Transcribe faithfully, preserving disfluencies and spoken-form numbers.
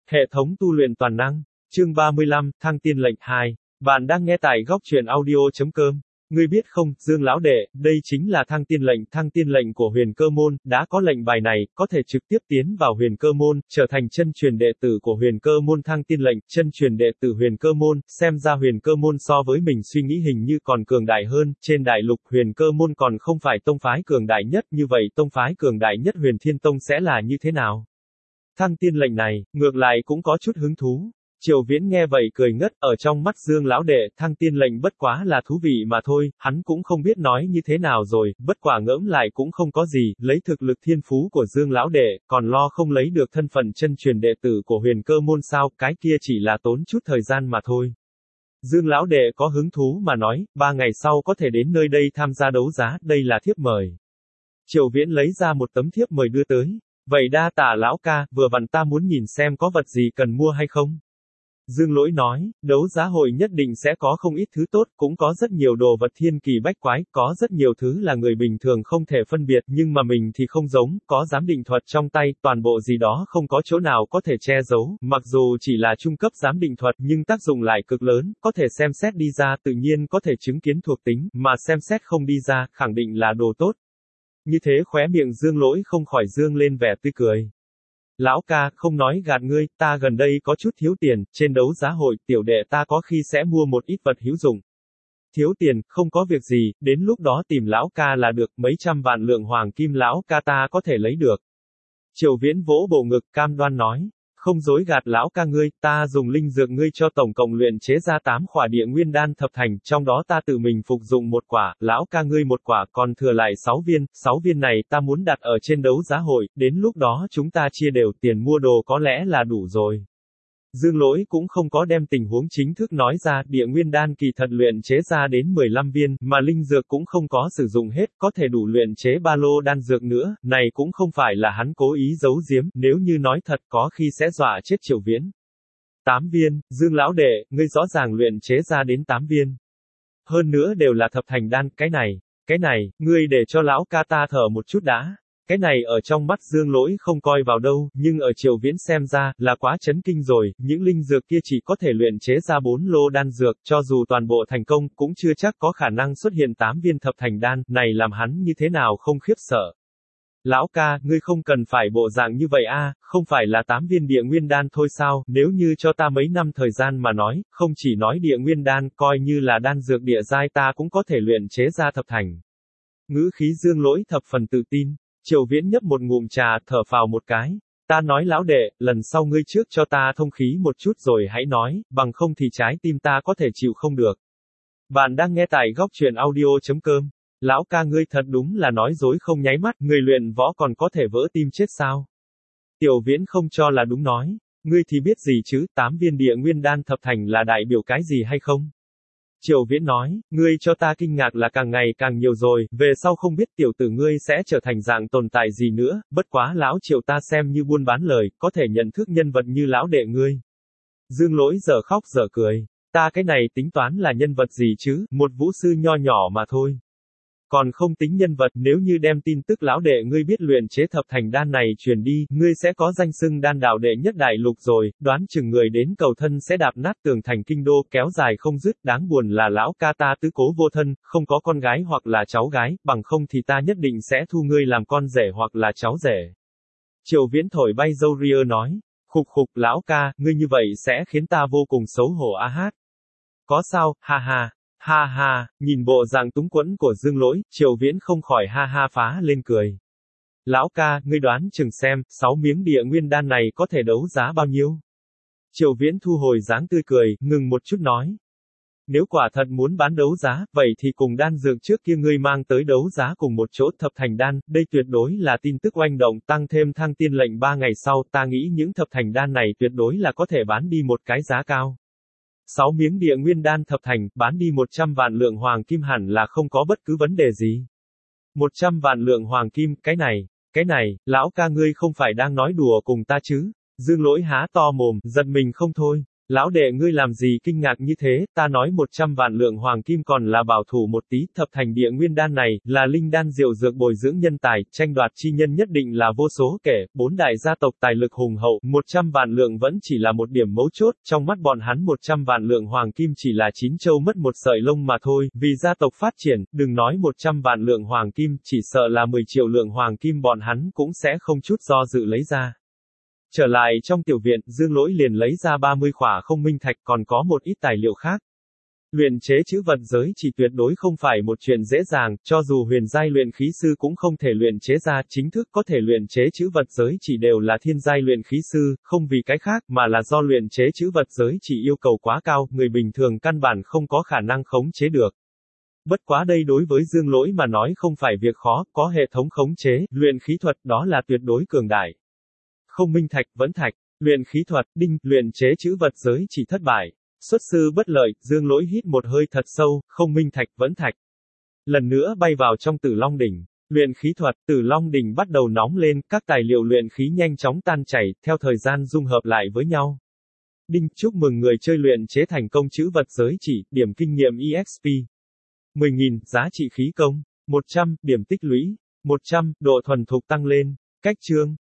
Hệ thống tu luyện toàn năng. Chương ba mươi lăm, Thăng tiên lệnh hai. Bạn đang nghe tại góc truyện audio.com. Ngươi biết không, Dương lão đệ, đây chính là thăng tiên lệnh, thăng tiên lệnh của Huyền Cơ môn, đã có lệnh bài này, có thể trực tiếp tiến vào Huyền Cơ môn, trở thành chân truyền đệ tử của Huyền Cơ môn. Thăng tiên lệnh, chân truyền đệ tử Huyền Cơ môn, xem ra Huyền Cơ môn so với mình suy nghĩ hình như còn cường đại hơn, trên đại lục Huyền Cơ môn còn không phải tông phái cường đại nhất, như vậy tông phái cường đại nhất Huyền Thiên Tông sẽ là như thế nào? Thăng tiên lệnh này, ngược lại cũng có chút hứng thú. Triều Viễn nghe vậy cười ngất, ở trong mắt Dương lão đệ, thăng tiên lệnh bất quá là thú vị mà thôi, hắn cũng không biết nói như thế nào rồi, bất quả ngẫm lại cũng không có gì, lấy thực lực thiên phú của Dương lão đệ, còn lo không lấy được thân phận chân truyền đệ tử của Huyền Cơ môn sao, cái kia chỉ là tốn chút thời gian mà thôi. Dương lão đệ có hứng thú mà nói, ba ngày sau có thể đến nơi đây tham gia đấu giá, đây là thiếp mời. Triều Viễn lấy ra một tấm thiếp mời đưa tới. Vậy đa tạ lão ca, vừa vặn ta muốn nhìn xem có vật gì cần mua hay không. Dương Lỗi nói, đấu giá hội nhất định sẽ có không ít thứ tốt, cũng có rất nhiều đồ vật thiên kỳ bách quái, có rất nhiều thứ là người bình thường không thể phân biệt, nhưng mà mình thì không giống, có giám định thuật trong tay, toàn bộ gì đó không có chỗ nào có thể che giấu, mặc dù chỉ là trung cấp giám định thuật, nhưng tác dụng lại cực lớn, có thể xem xét đi ra, tự nhiên có thể chứng kiến thuộc tính, mà xem xét không đi ra, khẳng định là đồ tốt. Như thế khóe miệng Dương Lỗi không khỏi dương lên vẻ tươi cười. Lão ca, không nói gạt ngươi, ta gần đây có chút thiếu tiền, trên đấu giá hội, tiểu đệ ta có khi sẽ mua một ít vật hữu dụng. Thiếu tiền, không có việc gì, đến lúc đó tìm lão ca là được, mấy trăm vạn lượng hoàng kim lão ca ta có thể lấy được. Triều Viễn vỗ bộ ngực, cam đoan nói. Không dối gạt lão ca ngươi, ta dùng linh dược ngươi cho tổng cộng luyện chế ra tám khỏa địa nguyên đan thập thành, trong đó ta tự mình phục dụng một quả, lão ca ngươi một quả, còn thừa lại sáu viên, sáu viên này ta muốn đặt ở trên đấu giá hội, đến lúc đó chúng ta chia đều, tiền mua đồ có lẽ là đủ rồi. Dương Lỗi cũng không có đem tình huống chính thức nói ra, địa nguyên đan kỳ thật luyện chế ra đến mười lăm viên, mà linh dược cũng không có sử dụng hết, có thể đủ luyện chế ba lô đan dược nữa, này cũng không phải là hắn cố ý giấu giếm, nếu như nói thật có khi sẽ dọa chết Triều Viễn. tám viên, Dương lão đệ, ngươi rõ ràng luyện chế ra đến tám viên. Hơn nữa đều là thập thành đan, cái này, cái này, ngươi để cho lão ca ta thở một chút đã. Cái này ở trong mắt Dương Lỗi không coi vào đâu, nhưng ở Triều Viễn xem ra, là quá chấn kinh rồi, những linh dược kia chỉ có thể luyện chế ra bốn lô đan dược, cho dù toàn bộ thành công, cũng chưa chắc có khả năng xuất hiện tám viên thập thành đan, này làm hắn như thế nào không khiếp sợ. Lão ca, ngươi không cần phải bộ dạng như vậy a, không phải là tám viên địa nguyên đan thôi sao, nếu như cho ta mấy năm thời gian mà nói, không chỉ nói địa nguyên đan, coi như là đan dược địa giai ta cũng có thể luyện chế ra thập thành. Ngữ khí Dương Lỗi thập phần tự tin. Triều Viễn nhấp một ngụm trà, thở phào một cái. Ta nói lão đệ, lần sau ngươi trước cho ta thông khí một chút rồi hãy nói, bằng không thì trái tim ta có thể chịu không được. Bạn đang nghe tại góc truyện audio.com. Lão ca ngươi thật đúng là nói dối không nháy mắt, người luyện võ còn có thể vỡ tim chết sao? Tiểu Viễn không cho là đúng nói. Ngươi thì biết gì chứ, tám viên địa nguyên đan thập thành là đại biểu cái gì hay không? Triều Viễn nói, ngươi cho ta kinh ngạc là càng ngày càng nhiều rồi, về sau không biết tiểu tử ngươi sẽ trở thành dạng tồn tại gì nữa, bất quá lão Triều ta xem như buôn bán lời, có thể nhận thức nhân vật như lão đệ ngươi. Dương Lỗi giờ khóc giờ cười, ta cái này tính toán là nhân vật gì chứ, một vũ sư nho nhỏ mà thôi. Còn không tính nhân vật, nếu như đem tin tức lão đệ ngươi biết luyện chế thập thành đan này truyền đi, ngươi sẽ có danh xưng đan đạo đệ nhất đại lục rồi, đoán chừng người đến cầu thân sẽ đạp nát tường thành kinh đô, kéo dài không dứt, đáng buồn là lão ca ta tứ cố vô thân, không có con gái hoặc là cháu gái, bằng không thì ta nhất định sẽ thu ngươi làm con rể hoặc là cháu rể. Triều Viễn thổi bay râu ria nói, khục khục lão ca, ngươi như vậy sẽ khiến ta vô cùng xấu hổ a hát. Có sao, ha ha. Ha ha, nhìn bộ dạng túng quẫn của Dương Lỗi, Triều Viễn không khỏi ha ha phá lên cười. Lão ca, ngươi đoán chừng xem, sáu miếng địa nguyên đan này có thể đấu giá bao nhiêu? Triều Viễn thu hồi dáng tươi cười, ngừng một chút nói. Nếu quả thật muốn bán đấu giá, vậy thì cùng đan dược trước kia ngươi mang tới đấu giá cùng một chỗ thập thành đan, đây tuyệt đối là tin tức oanh động, tăng thêm thăng tiên lệnh ba ngày sau, ta nghĩ những thập thành đan này tuyệt đối là có thể bán đi một cái giá cao. sáu miếng địa nguyên đan thập thành, bán đi một trăm vạn lượng hoàng kim hẳn là không có bất cứ vấn đề gì. một trăm vạn lượng hoàng kim, cái này, cái này, lão ca ngươi không phải đang nói đùa cùng ta chứ? Dương Lỗi há to mồm, giật mình không thôi. Lão đệ ngươi làm gì kinh ngạc như thế, ta nói một trăm vạn lượng hoàng kim còn là bảo thủ một tí, thập thành địa nguyên đan này, là linh đan diệu dược bồi dưỡng nhân tài, tranh đoạt chi nhân nhất định là vô số kể, bốn đại gia tộc tài lực hùng hậu, một trăm vạn lượng vẫn chỉ là một điểm mấu chốt, trong mắt bọn hắn một trăm vạn lượng hoàng kim chỉ là chín châu mất một sợi lông mà thôi, vì gia tộc phát triển, đừng nói một trăm vạn lượng hoàng kim, chỉ sợ là mười triệu lượng hoàng kim bọn hắn cũng sẽ không chút do dự lấy ra. Trở lại trong tiểu viện, Dương Lỗi liền lấy ra ba mươi khỏa không minh thạch còn có một ít tài liệu khác. Luyện chế chữ vật giới chỉ tuyệt đối không phải một chuyện dễ dàng, cho dù huyền giai luyện khí sư cũng không thể luyện chế ra, chính thức có thể luyện chế chữ vật giới chỉ đều là thiên giai luyện khí sư, không vì cái khác, mà là do luyện chế chữ vật giới chỉ yêu cầu quá cao, người bình thường căn bản không có khả năng khống chế được. Bất quá đây đối với Dương Lỗi mà nói không phải việc khó, có hệ thống khống chế, luyện khí thuật, đó là tuyệt đối cường đại. Không minh thạch, vẫn thạch, luyện khí thuật, đinh, luyện chế chữ vật giới chỉ thất bại. Xuất sư bất lợi, Dương Lỗi hít một hơi thật sâu, không minh thạch, vẫn thạch. Lần nữa bay vào trong Tử Long đỉnh. Luyện khí thuật, Tử Long đỉnh bắt đầu nóng lên, các tài liệu luyện khí nhanh chóng tan chảy, theo thời gian dung hợp lại với nhau. Đinh, chúc mừng người chơi luyện chế thành công chữ vật giới chỉ, điểm kinh nghiệm e ích pê. mười nghìn, giá trị khí công. một trăm, điểm tích lũy. một trăm, độ thuần thục tăng lên. Cách chương.